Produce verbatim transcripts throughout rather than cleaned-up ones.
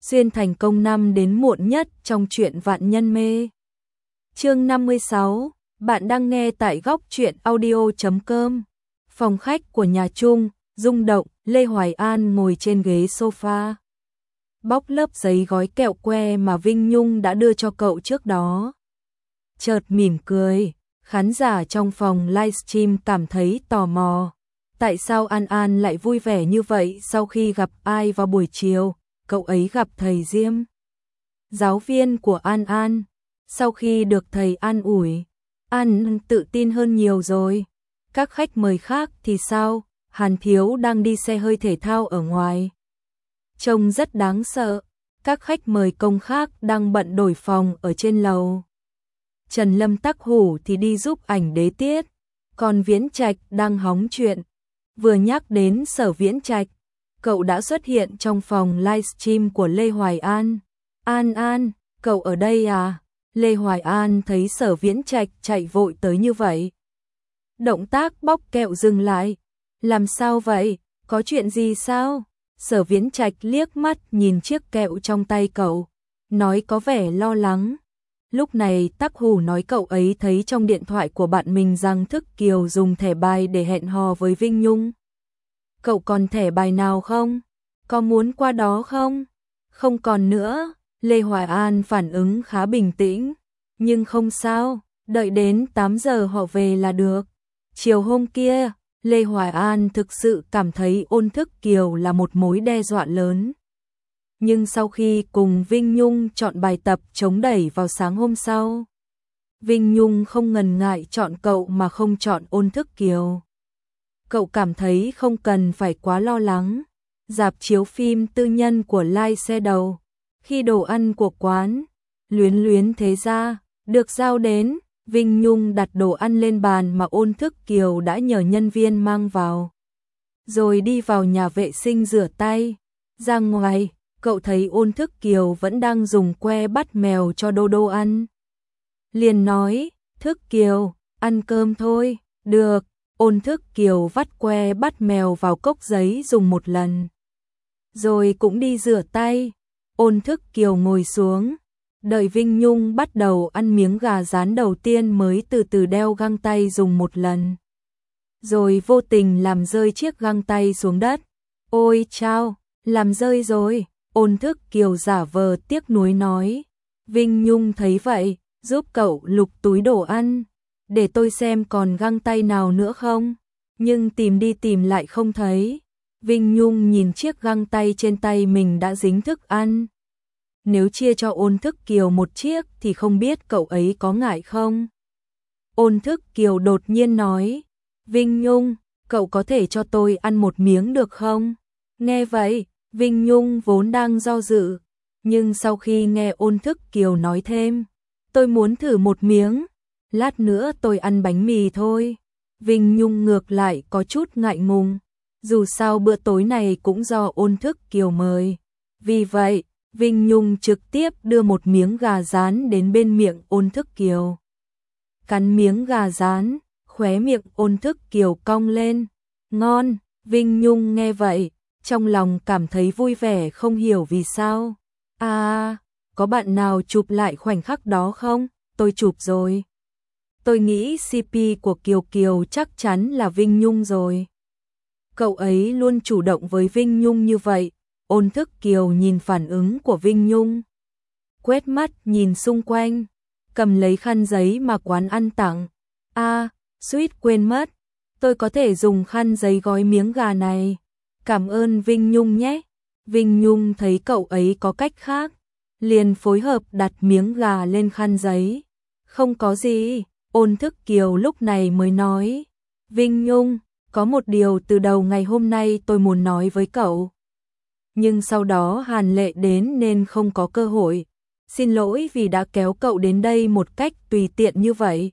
xuyên thành công năm đến muộn nhất trong truyện Vạn Nhân Mê. Chương năm mươi sáu, bạn đang nghe tại góc truyện audio chấm com. Phòng khách của nhà Trung, rung động, Lê Hoài An ngồi trên ghế sofa. Bóc lớp giấy gói kẹo que mà Vinh Nhung đã đưa cho cậu trước đó. Chợt mỉm cười, khán giả trong phòng livestream cảm thấy tò mò. Tại sao An An lại vui vẻ như vậy sau khi gặp ai vào buổi chiều? Cậu ấy gặp thầy Diêm, giáo viên của An An. Sau khi được thầy an ủi, An tự tin hơn nhiều rồi. Các khách mời khác thì sao? Hàn Thiếu đang đi xe hơi thể thao ở ngoài, trông rất đáng sợ. Các khách mời công khác đang bận đổi phòng ở trên lầu. Trần Lâm Tắc Hủ thì đi giúp ảnh đế tiết, còn Viễn Trạch đang hóng chuyện. Vừa nhắc đến Sở Viễn Trạch, cậu đã xuất hiện trong phòng livestream của Lê Hoài An. An An, cậu ở đây à? Lê Hoài An thấy Sở Viễn Trạch chạy vội tới như vậy. Động tác bóc kẹo dừng lại. Làm sao vậy? Có chuyện gì sao? Sở Viễn Trạch liếc mắt nhìn chiếc kẹo trong tay cậu, nói có vẻ lo lắng. Lúc này Tắc Hủ nói cậu ấy thấy trong điện thoại của bạn mình rằng Thức Kiều dùng thẻ bài để hẹn hò với Vinh Nhung. Cậu còn thẻ bài nào không? Có muốn qua đó không? Không còn nữa. Lê Hoài An phản ứng khá bình tĩnh. Nhưng không sao, đợi đến tám giờ họ về là được. Chiều hôm kia, Lê Hoài An thực sự cảm thấy Ôn Thức Kiều là một mối đe dọa lớn. Nhưng sau khi cùng Vinh Nhung chọn bài tập chống đẩy vào sáng hôm sau, Vinh Nhung không ngần ngại chọn cậu mà không chọn Ôn Thức Kiều. Cậu cảm thấy không cần phải quá lo lắng. Rạp chiếu phim tư nhân của Lai Xe Đầu, khi đồ ăn của quán Luyến Luyến Thế Gia được giao đến, Vinh Nhung đặt đồ ăn lên bàn mà Ôn Thức Kiều đã nhờ nhân viên mang vào. Rồi đi vào nhà vệ sinh rửa tay. Ra ngoài, cậu thấy Ôn Thức Kiều vẫn đang dùng que bắt mèo cho Đô Đô ăn. Liền nói, Thức Kiều, ăn cơm thôi. Được. Ôn Thức Kiều vắt que bắt mèo vào cốc giấy dùng một lần, rồi cũng đi rửa tay. Ôn Thức Kiều ngồi xuống, đợi Vinh Nhung bắt đầu ăn miếng gà rán đầu tiên mới từ từ đeo găng tay dùng một lần. Rồi vô tình làm rơi chiếc găng tay xuống đất. Ôi chao, làm rơi rồi. Ôn Thức Kiều giả vờ tiếc nuối nói. Vinh Nhung thấy vậy, giúp cậu lục túi đồ ăn. Để tôi xem còn găng tay nào nữa không. Nhưng tìm đi tìm lại không thấy. Vinh Nhung nhìn chiếc găng tay trên tay mình đã dính thức ăn. Nếu chia cho Ôn Thức Kiều một chiếc thì không biết cậu ấy có ngại không. Ôn Thức Kiều đột nhiên nói, Vinh Nhung, cậu có thể cho tôi ăn một miếng được không? Nghe vậy, Vinh Nhung vốn đang do dự, nhưng sau khi nghe Ôn Thức Kiều nói thêm, tôi muốn thử một miếng, lát nữa tôi ăn bánh mì thôi. Vinh Nhung ngược lại có chút ngại ngùng, dù sao bữa tối này cũng do Ôn Thức Kiều mời. Vì vậy, Vinh Nhung trực tiếp đưa một miếng gà rán đến bên miệng Ôn Thức Kiều. Cắn miếng gà rán, khóe miệng Ôn Thức Kiều cong lên. Ngon. Vinh Nhung nghe vậy, trong lòng cảm thấy vui vẻ không hiểu vì sao. À, có bạn nào chụp lại khoảnh khắc đó không? Tôi chụp rồi. Tôi nghĩ xê pê của Kiều Kiều chắc chắn là Vinh Nhung rồi. Cậu ấy luôn chủ động với Vinh Nhung như vậy. Ôn Thức Kiều nhìn phản ứng của Vinh Nhung, quét mắt nhìn xung quanh, cầm lấy khăn giấy mà quán ăn tặng. À, suýt quên mất, tôi có thể dùng khăn giấy gói miếng gà này. Cảm ơn Vinh Nhung nhé. Vinh Nhung thấy cậu ấy có cách khác, liền phối hợp đặt miếng gà lên khăn giấy. Không có gì. Ôn Thức Kiều lúc này mới nói, Vinh Nhung, có một điều từ đầu ngày hôm nay tôi muốn nói với cậu. Nhưng sau đó Hàn Lệ đến nên không có cơ hội. Xin lỗi vì đã kéo cậu đến đây một cách tùy tiện như vậy.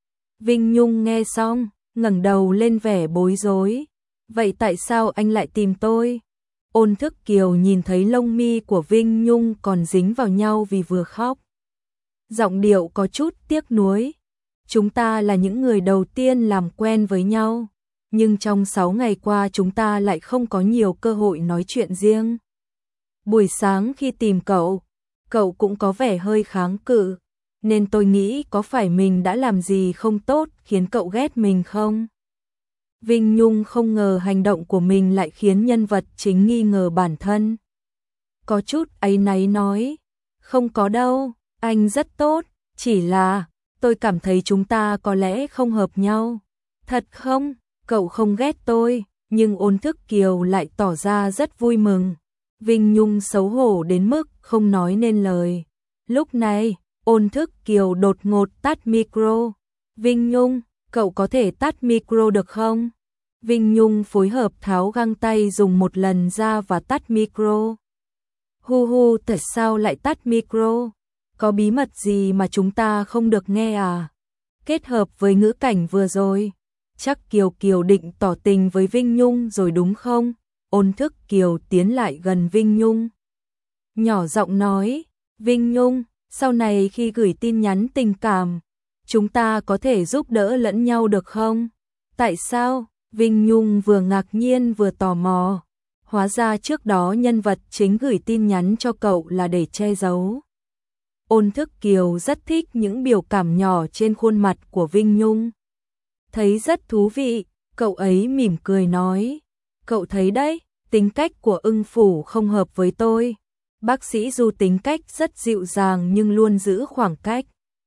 Vinh Nhung nghe xong, ngẩng đầu lên vẻ bối rối. Vậy tại sao anh lại tìm tôi? Ôn Thức Kiều nhìn thấy lông mi của Vinh Nhung còn dính vào nhau vì vừa khóc. Giọng điệu có chút tiếc nuối. Chúng ta là những người đầu tiên làm quen với nhau, nhưng trong sáu ngày qua chúng ta lại không có nhiều cơ hội nói chuyện riêng. Buổi sáng khi tìm cậu, cậu cũng có vẻ hơi kháng cự, nên tôi nghĩ có phải mình đã làm gì không tốt khiến cậu ghét mình không? Vinh Nhung không ngờ hành động của mình lại khiến nhân vật chính nghi ngờ bản thân. Có chút áy náy nói, không có đâu, anh rất tốt, chỉ là tôi cảm thấy chúng ta có lẽ không hợp nhau. Thật không? Cậu không ghét tôi, nhưng Ôn Thức Kiều lại tỏ ra rất vui mừng. Vinh Nhung xấu hổ đến mức không nói nên lời. Lúc này, Ôn Thức Kiều đột ngột tắt micro. Vinh Nhung, cậu có thể tắt micro được không? Vinh Nhung phối hợp tháo găng tay dùng một lần ra và tắt micro. Hu hu, tại sao lại tắt micro? Có bí mật gì mà chúng ta không được nghe à? Kết hợp với ngữ cảnh vừa rồi, chắc Kiều Kiều định tỏ tình với Vinh Nhung rồi đúng không? Ôn Thức Kiều tiến lại gần Vinh Nhung, nhỏ giọng nói, Vinh Nhung, sau này khi gửi tin nhắn tình cảm, chúng ta có thể giúp đỡ lẫn nhau được không? Tại sao? Vinh Nhung vừa ngạc nhiên vừa tò mò. Hóa ra trước đó nhân vật chính gửi tin nhắn cho cậu là để che giấu. Ôn Thức Kiều rất thích những biểu cảm nhỏ trên khuôn mặt của Vinh Nhung. Thấy rất thú vị, cậu ấy mỉm cười nói, cậu thấy đấy, tính cách của Ưng Phủ không hợp với tôi. Bác sĩ Du tính cách rất dịu dàng nhưng luôn giữ khoảng cách.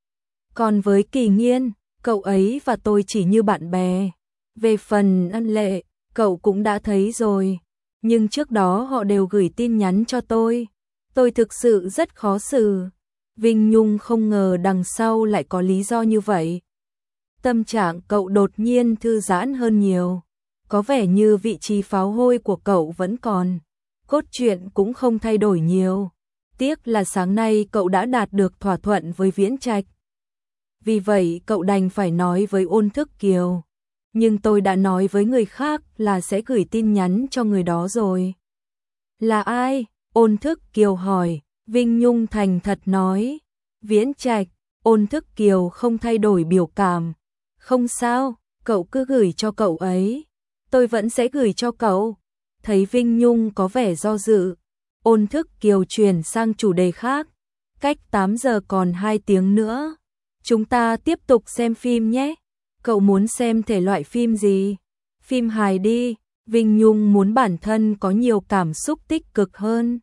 Còn với Kỳ Nghiên, cậu ấy và tôi chỉ như bạn bè. Về phần Ân Lệ, cậu cũng đã thấy rồi. Nhưng trước đó họ đều gửi tin nhắn cho tôi. Tôi thực sự rất khó xử. Vinh Nhung không ngờ đằng sau lại có lý do như vậy. Tâm trạng cậu đột nhiên thư giãn hơn nhiều. Có vẻ như vị trí pháo hôi của cậu vẫn còn. Cốt truyện cũng không thay đổi nhiều. Tiếc là sáng nay cậu đã đạt được thỏa thuận với Viễn Trạch. Vì vậy cậu đành phải nói với Ôn Thức Kiều. Nhưng tôi đã nói với người khác là sẽ gửi tin nhắn cho người đó rồi. Là ai? Ôn Thức Kiều hỏi. Vinh Nhung thành thật nói. Viễn Trạch. Ôn Thức Kiều không thay đổi biểu cảm. Không sao, cậu cứ gửi cho cậu ấy. Tôi vẫn sẽ gửi cho cậu. Thấy Vinh Nhung có vẻ do dự, Ôn Thức Kiều chuyển sang chủ đề khác. Cách tám giờ còn hai tiếng nữa. Chúng ta tiếp tục xem phim nhé. Cậu muốn xem thể loại phim gì? Phim hài đi. Vinh Nhung muốn bản thân có nhiều cảm xúc tích cực hơn.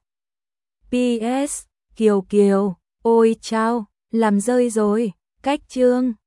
pê ét. Kiều Kiều, ôi chao, làm rơi rồi. Cách chương.